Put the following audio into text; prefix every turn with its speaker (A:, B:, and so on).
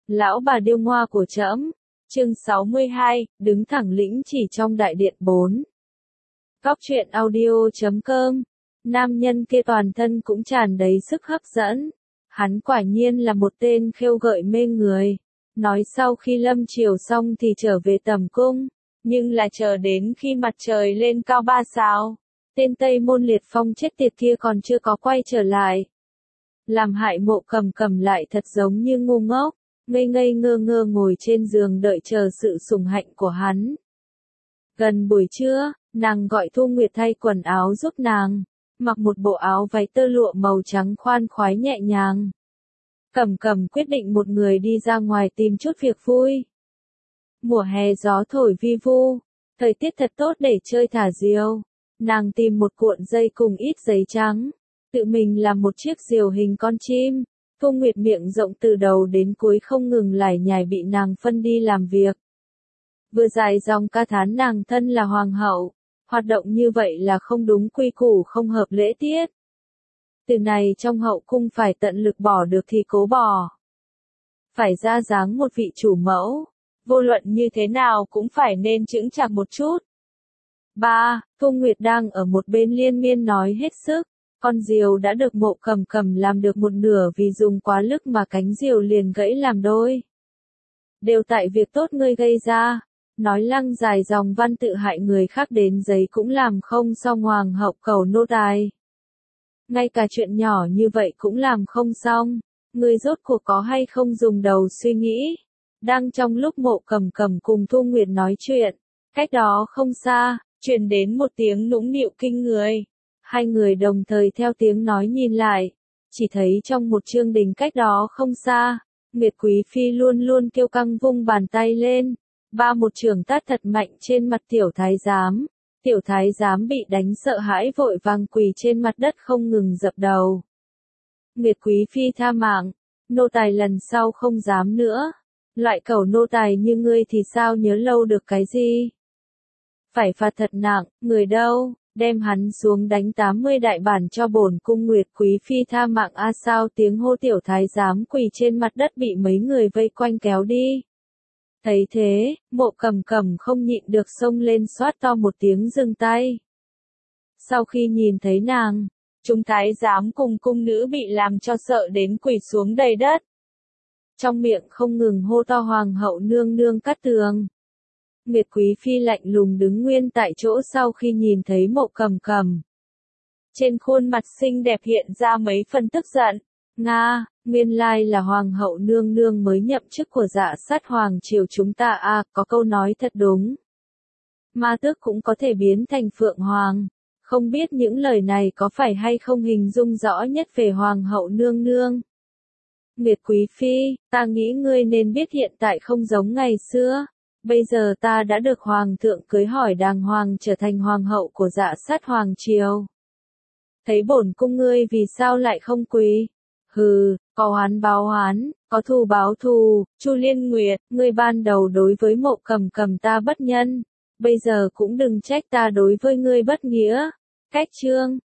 A: Lão bà điêu ngoa của trẫm. Chương 62, đứng thẳng lĩnh chỉ trong đại điện 4. Góc truyện audio.com. Nam nhân kia toàn thân cũng tràn đầy sức hấp dẫn. Hắn quả nhiên là một tên khêu gợi mê người. Nói sau khi lâm chiều xong thì trở về tầm cung, nhưng là chờ đến khi mặt trời lên cao 3 sao, tên Tây Môn Liệt Phong chết tiệt kia còn chưa có quay trở lại. Làm hại Mộ Cầm Cầm lại thật giống như ngu ngốc, ngây ngây ngơ ngơ ngồi trên giường đợi chờ sự sủng hạnh của hắn. Gần buổi trưa, nàng gọi Thu Nguyệt thay quần áo giúp nàng, mặc một bộ áo váy tơ lụa màu trắng khoan khoái nhẹ nhàng. Cầm Cầm quyết định một người đi ra ngoài tìm chút việc vui. Mùa hè gió thổi vi vu, thời tiết thật tốt để chơi thả diều. Nàng tìm một cuộn dây cùng ít giấy trắng, tự mình làm một chiếc diều hình con chim. Thu Nguyệt miệng rộng từ đầu đến cuối không ngừng lải nhải bị nàng phân đi làm việc. Vừa dài dòng ca thán nàng thân là hoàng hậu, hoạt động như vậy là không đúng quy củ không hợp lễ tiết. Từ này trong hậu cung phải tận lực bỏ được thì cố bỏ. Phải ra dáng một vị chủ mẫu, vô luận như thế nào cũng phải nên chững chạc một chút. 3. Thu Nguyệt đang ở một bên liên miên nói hết sức. Con diều đã được Mộ Cầm Cầm làm được một nửa vì dùng quá lực mà cánh diều liền gãy làm đôi. Đều tại việc tốt ngươi gây ra. Nói lăng dài dòng văn tự hại người khác đến giấy cũng làm không xong hoàng hậu cầu nô tài. Ngay cả chuyện nhỏ như vậy cũng làm không xong. Ngươi rốt cuộc có hay không dùng đầu suy nghĩ. Đang trong lúc Mộ Cầm Cầm cùng Thu Nguyệt nói chuyện, cách đó không xa, truyền đến một tiếng nũng nịu kinh người. Hai người đồng thời theo tiếng nói nhìn lại, chỉ thấy trong một chương đình cách đó không xa, Nguyệt Quý Phi luôn luôn kiêu căng vung bàn tay lên, một trường tát thật mạnh trên mặt tiểu thái giám. Tiểu thái giám bị đánh sợ hãi vội vàng quỳ trên mặt đất không ngừng dập đầu. Nguyệt Quý Phi tha mạng, nô tài lần sau không dám nữa. Loại cẩu nô tài như ngươi thì sao nhớ lâu được cái gì? Phải phạt thật nặng, người đâu, đem hắn xuống đánh 80 đại bản cho bổn cung. Nguyệt Quý Phi tha mạng a sao tiếng hô tiểu thái giám quỳ trên mặt đất bị mấy người vây quanh kéo đi. Thấy thế, Mộ Cầm Cầm không nhịn được xông lên xoát to một tiếng dừng tay. Sau khi nhìn thấy nàng, chúng thái giám cùng cung nữ bị làm cho sợ đến quỳ xuống đầy đất. Trong miệng không ngừng hô to hoàng hậu nương nương cát tường. Nguyệt Quý Phi lạnh lùng đứng nguyên tại chỗ sau khi nhìn thấy Mộ Cầm Cầm. Trên khuôn mặt xinh đẹp hiện ra mấy phần tức giận. Nga, nguyên lai là hoàng hậu nương nương mới nhậm chức của Dạ Sát hoàng triều chúng ta a, có câu nói thật đúng. Ma tước cũng có thể biến thành phượng hoàng. Không biết những lời này có phải hay không hình dung rõ nhất về hoàng hậu nương nương. Nguyệt Quý Phi, ta nghĩ ngươi nên biết hiện tại không giống ngày xưa. Bây giờ ta đã được hoàng thượng cưới hỏi đàng hoàng trở thành hoàng hậu của Dạ Sát hoàng triều. Thấy bổn cung ngươi vì sao lại không quỳ? Hừ, có oán báo oán, có thù báo thù. Chu Liên Nguyệt, ngươi ban đầu đối với Mộ Cầm Cầm ta bất nhân, bây giờ cũng đừng trách ta đối với ngươi bất nghĩa. Cách chương